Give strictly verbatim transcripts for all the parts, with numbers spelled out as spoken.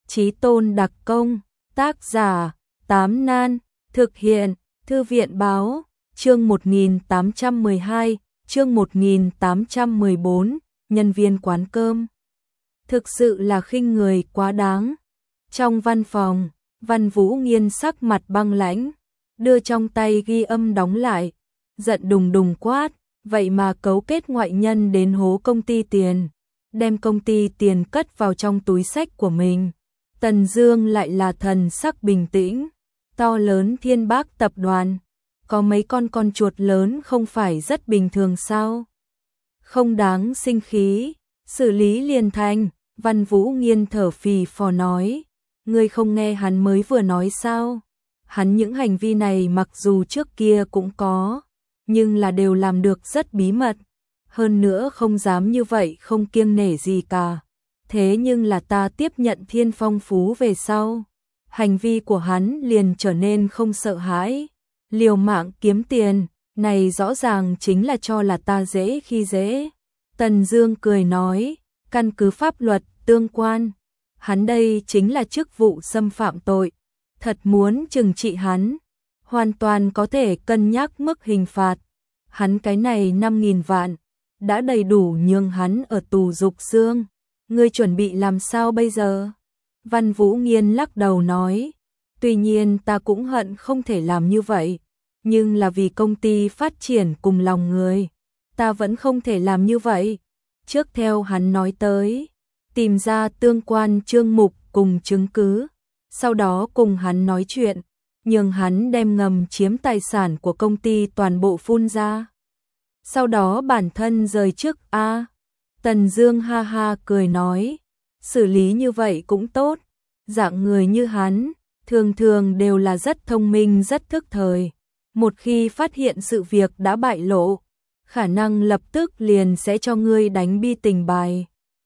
Chí tôn đặc công, tác giả, Tám Nan, thực hiện, Thư viện báo, chương một nghìn tám trăm mười hai, chương một nghìn tám trăm mười bốn, nhân viên quán cơm. Thực sự là khinh người quá đáng. Trong văn phòng, Văn Vũ Nghiên sắc mặt băng lãnh, đưa trong tay ghi âm đóng lại, giận đùng đùng quát, vậy mà cấu kết ngoại nhân đến hố công ty tiền, đem công ty tiền cất vào trong túi xách của mình. Tần Dương lại là thần sắc bình tĩnh, to lớn Thiên Bác tập đoàn, có mấy con con chuột lớn không phải rất bình thường sao? Không đáng sinh khí, xử lý liền thành. Văn Vũ Nghiên thở phì phò nói, ngươi không nghe hắn mới vừa nói sao? Hắn những hành vi này mặc dù trước kia cũng có, nhưng là đều làm được rất bí mật, hơn nữa không dám như vậy không kiêng nể gì cả. Thế nhưng là ta tiếp nhận Thiên Phong Phú về sau, hành vi của hắn liền trở nên không sợ hãi, liều mạng kiếm tiền, này rõ ràng chính là cho là ta dễ khi dễ. Tần Dương cười nói, căn cứ pháp luật tương quan, hắn đây chính là chức vụ xâm phạm tội, thật muốn trừng trị hắn, hoàn toàn có thể cân nhắc mức hình phạt. Hắn cái này năm nghìn vạn, đã đầy đủ nhường hắn ở tù dục xương. Ngươi chuẩn bị làm sao bây giờ? Văn Vũ Nghiên lắc đầu nói, tuy nhiên ta cũng hận không thể làm như vậy, nhưng là vì công ty phát triển cùng lòng người, ta vẫn không thể làm như vậy. Trước theo hắn nói tới, tìm ra tương quan chương mục cùng chứng cứ, sau đó cùng hắn nói chuyện, nhường hắn đem ngầm chiếm tài sản của công ty toàn bộ phun ra. Sau đó bản thân rời chức a. À, Tần Dương ha ha cười nói, xử lý như vậy cũng tốt, dạng người như hắn, thường thường đều là rất thông minh rất thức thời, một khi phát hiện sự việc đã bại lộ, khả năng lập tức liền sẽ cho ngươi đánh bi tình bài.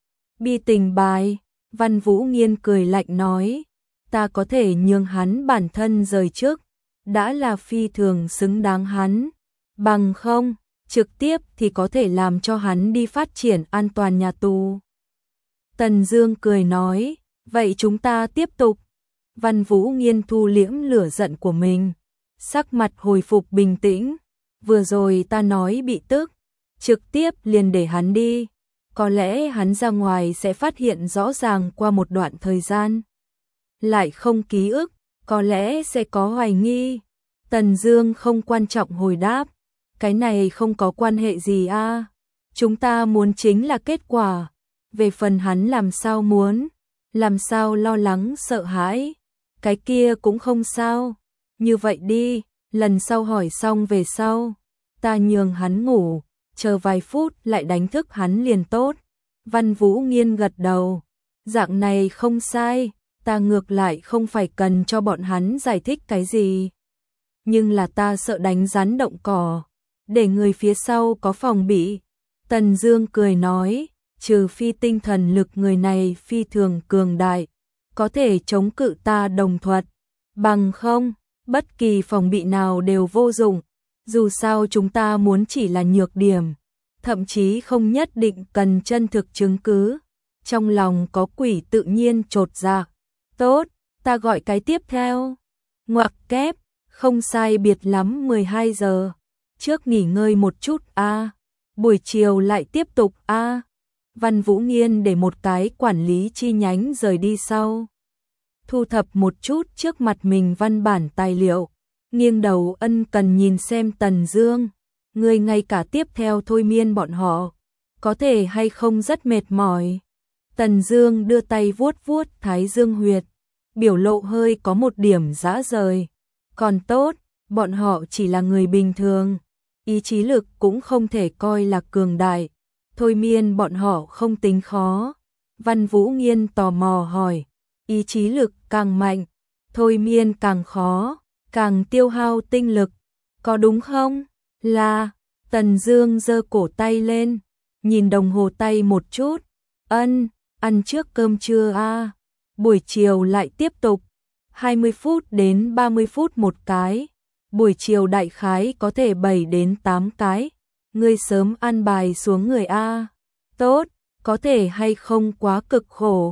Bi tình bài? Văn Vũ Nghiên cười lạnh nói, ta có thể nhường hắn bản thân rời chức, đã là phi thường xứng đáng hắn, bằng không, trực tiếp thì có thể làm cho hắn đi phát triển an toàn nhà tù. Tần Dương cười nói, vậy chúng ta tiếp tục. Văn Vũ Nghiên thu liễm lửa giận của mình, sắc mặt hồi phục bình tĩnh, vừa rồi ta nói bị tức, trực tiếp liền để hắn đi, có lẽ hắn ra ngoài sẽ phát hiện rõ ràng qua một đoạn thời gian, lại không ký ức, có lẽ sẽ có hoài nghi. Tần Dương không quan trọng hồi đáp, cái này không có quan hệ gì a, à. Chúng ta muốn chính là kết quả, về phần hắn làm sao muốn, làm sao lo lắng sợ hãi, cái kia cũng không sao. Như vậy đi, lần sau hỏi xong về sau, ta nhường hắn ngủ, chờ vài phút lại đánh thức hắn liền tốt. Văn Vũ Nghiên gật đầu, dạng này không sai, ta ngược lại không phải cần cho bọn hắn giải thích cái gì. Nhưng là ta sợ đánh rắn động cỏ, để người phía sau có phòng bị. Tần Dương cười nói, trừ phi tinh thần lực người này phi thường cường đại, có thể chống cự ta đồng thuật, bằng không, bất kỳ phòng bị nào đều vô dụng. Dù sao chúng ta muốn chỉ là nhược điểm, thậm chí không nhất định cần chân thực chứng cứ. Trong lòng có quỷ tự nhiên chột dạ. Tốt, ta gọi cái tiếp theo. Ngoặc kép, không sai biệt lắm mười hai giờ. Trước nghỉ ngơi một chút a, à. Buổi chiều lại tiếp tục a. À. Văn Vũ Nghiên để một cái quản lý chi nhánh rời đi sau, thu thập một chút trước mặt mình văn bản tài liệu, nghiêng đầu ân cần nhìn xem Tần Dương, người ngay cả tiếp theo thôi miên bọn họ, có thể hay không rất mệt mỏi. Tần Dương đưa tay vuốt vuốt thái dương huyệt, biểu lộ hơi có một điểm rã rời. Còn tốt, bọn họ chỉ là người bình thường, ý chí lực cũng không thể coi là cường đại, thôi miên bọn họ không tính khó. Văn Vũ Nghiên tò mò hỏi, ý chí lực càng mạnh, thôi miên càng khó, càng tiêu hao tinh lực, có đúng không? Là. Tần Dương giơ cổ tay lên, nhìn đồng hồ tay một chút, ân, ăn trước cơm trưa a, à. Buổi chiều lại tiếp tục, hai mươi phút đến ba mươi phút một cái, buổi chiều đại khái có thể bảy đến tám cái, ngươi sớm ăn bài xuống người a. À. Tốt, có thể hay không quá cực khổ,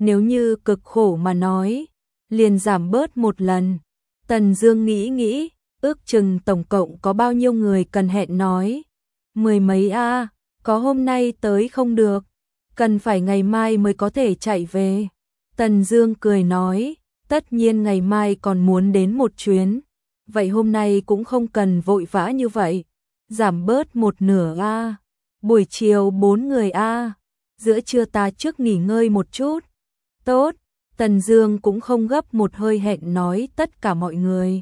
nếu như cực khổ mà nói, liền giảm bớt một lần. Tần Dương nghĩ nghĩ, ước chừng tổng cộng có bao nhiêu người cần hẹn nói. Mười mấy a, có hôm nay tới không được, cần phải ngày mai mới có thể chạy về. Tần Dương cười nói, tất nhiên ngày mai còn muốn đến một chuyến, vậy hôm nay cũng không cần vội vã như vậy, giảm bớt một nửa a. Buổi chiều bốn người a, giữa trưa ta trước nghỉ ngơi một chút. Tốt, Tần Dương cũng không gấp một hơi hẹn nói tất cả mọi người.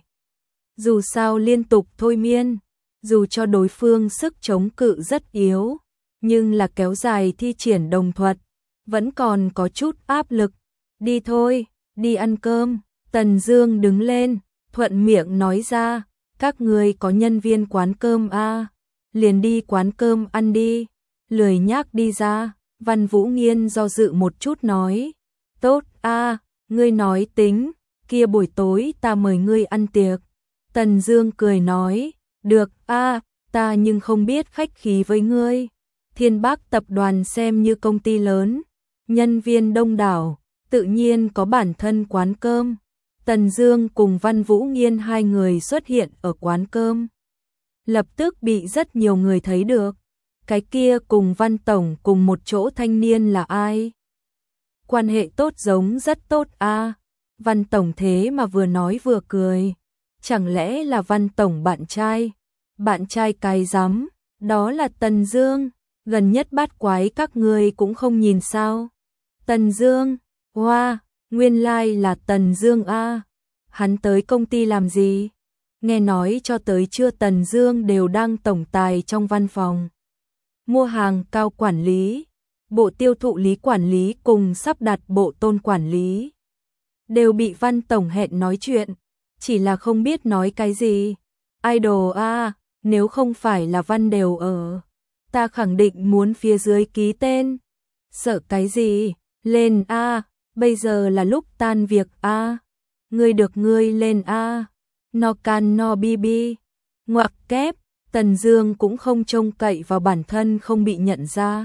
Dù sao liên tục thôi miên, dù cho đối phương sức chống cự rất yếu, nhưng là kéo dài thi triển đồng thuật, vẫn còn có chút áp lực. Đi thôi, đi ăn cơm. Tần Dương đứng lên, thuận miệng nói ra, các người có nhân viên quán cơm a, liền đi quán cơm ăn đi. Lười nhác đi ra. Văn Vũ Nghiên do dự một chút nói, tốt a, ngươi nói tính, kia buổi tối ta mời ngươi ăn tiệc. Tần Dương cười nói, được a, ta nhưng không biết khách khí với ngươi. Thiên Bắc tập đoàn xem như công ty lớn, nhân viên đông đảo, tự nhiên có bản thân quán cơm. Tần Dương cùng Văn Vũ Nghiên hai người xuất hiện ở quán cơm, lập tức bị rất nhiều người thấy được. Cái kia cùng Văn tổng cùng một chỗ thanh niên là ai? Quan hệ tốt giống rất tốt a. Văn tổng thế mà vừa nói vừa cười, chẳng lẽ là Văn tổng bạn trai? Bạn trai cái rắm, đó là Tần Dương, gần nhất bát quái các ngươi cũng không nhìn sao? Tần Dương, hoa, wow, nguyên lai like là Tần Dương a. Hắn tới công ty làm gì? Nghe nói cho tới trưa Tần Dương đều đang tổng tài trong văn phòng. Mua hàng cao quản lý, bộ tiêu thụ lý quản lý cùng sắp đặt bộ tôn quản lý đều bị Văn tổng hẹn nói chuyện, chỉ là không biết nói cái gì. Idol a, nếu không phải là Văn đều ở, ta khẳng định muốn phía dưới ký tên. Sợ cái gì, lên a, bây giờ là lúc tan việc a. Ngươi được ngươi lên a. No can no bibi. Ngoặc kép. Tần Dương cũng không trông cậy vào bản thân không bị nhận ra.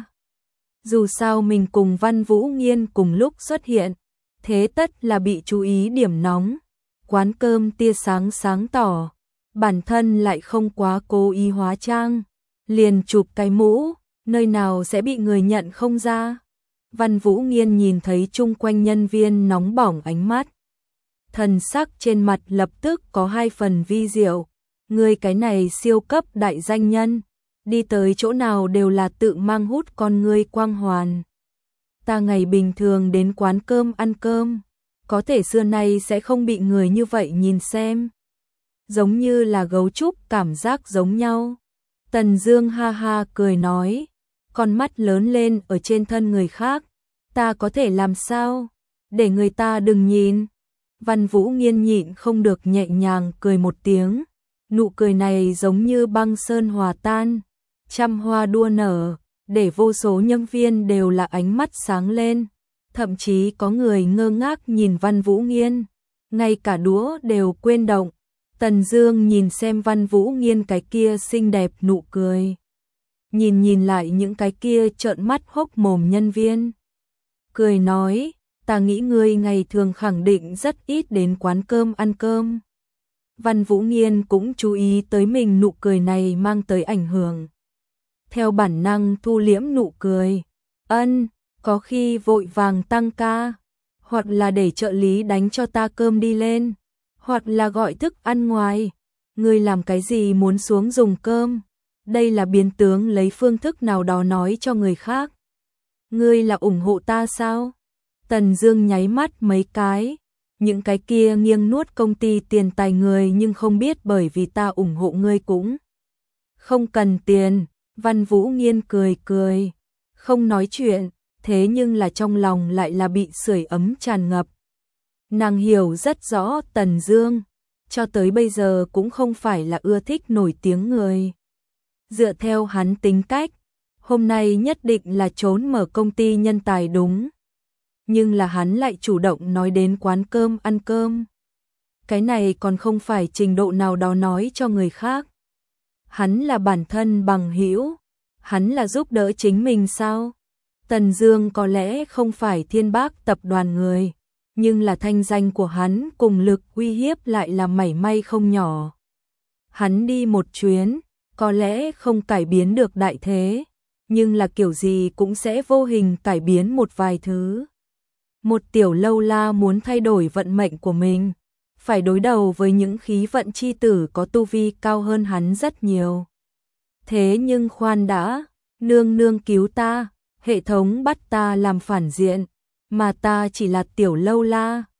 Dù sao mình cùng Văn Vũ Nghiên cùng lúc xuất hiện, thế tất là bị chú ý điểm nóng. Quán cơm tia sáng sáng tỏ, bản thân lại không quá cố ý hóa trang, liền chụp cái mũ, nơi nào sẽ bị người nhận không ra. Văn Vũ Nghiên nhìn thấy chung quanh nhân viên nóng bỏng ánh mắt, thần sắc trên mặt lập tức có hai phần vi diệu. Người cái này siêu cấp đại danh nhân, đi tới chỗ nào đều là tự mang hút con người quang hoàn. Ta ngày bình thường đến quán cơm ăn cơm, có thể xưa nay sẽ không bị người như vậy nhìn xem. Giống như là gấu trúc cảm giác giống nhau. Tần Dương ha ha cười nói, con mắt lớn lên ở trên thân người khác, ta có thể làm sao? Để người ta đừng nhìn. Văn Vũ Nghiên nhịn không được nhẹ nhàng cười một tiếng. Nụ cười này giống như băng sơn hòa tan, trăm hoa đua nở, để vô số nhân viên đều là ánh mắt sáng lên. Thậm chí có người ngơ ngác nhìn Văn Vũ Nghiên, ngay cả đũa đều quên động. Tần Dương nhìn xem Văn Vũ Nghiên cái kia xinh đẹp nụ cười, nhìn nhìn lại những cái kia trợn mắt hốc mồm nhân viên, cười nói, ta nghĩ ngươi ngày thường khẳng định rất ít đến quán cơm ăn cơm. Văn Vũ Nghiên cũng chú ý tới mình nụ cười này mang tới ảnh hưởng. Theo bản năng thu liễm nụ cười. Ân, có khi vội vàng tăng ca, hoặc là để trợ lý đánh cho ta cơm đi lên, hoặc là gọi thức ăn ngoài. Ngươi làm cái gì muốn xuống dùng cơm? Đây là biến tướng lấy phương thức nào đó nói cho người khác. Ngươi là ủng hộ ta sao? Tần Dương nháy mắt mấy cái. Những cái kia nghiêng nuốt công ty tiền tài người nhưng không biết bởi vì ta ủng hộ ngươi cũng không cần tiền. Văn Vũ Nghiên cười cười, không nói chuyện, thế nhưng là trong lòng lại là bị sưởi ấm tràn ngập. Nàng hiểu rất rõ Tần Dương, cho tới bây giờ cũng không phải là ưa thích nổi tiếng người. Dựa theo hắn tính cách, hôm nay nhất định là trốn mở công ty nhân tài đúng. Nhưng là hắn lại chủ động nói đến quán cơm ăn cơm. Cái này còn không phải trình độ nào đó nói cho người khác. Hắn là bản thân bằng hữu, hắn là giúp đỡ chính mình sao? Tần Dương có lẽ không phải Thiên Bác tập đoàn người, nhưng là thanh danh của hắn cùng lực uy hiếp lại là mảy may không nhỏ. Hắn đi một chuyến, có lẽ không cải biến được đại thế, nhưng là kiểu gì cũng sẽ vô hình cải biến một vài thứ. Một tiểu lâu la muốn thay đổi vận mệnh của mình, phải đối đầu với những khí vận chi tử có tu vi cao hơn hắn rất nhiều. Thế nhưng khoan đã, nương nương cứu ta, hệ thống bắt ta làm phản diện, mà ta chỉ là tiểu lâu la,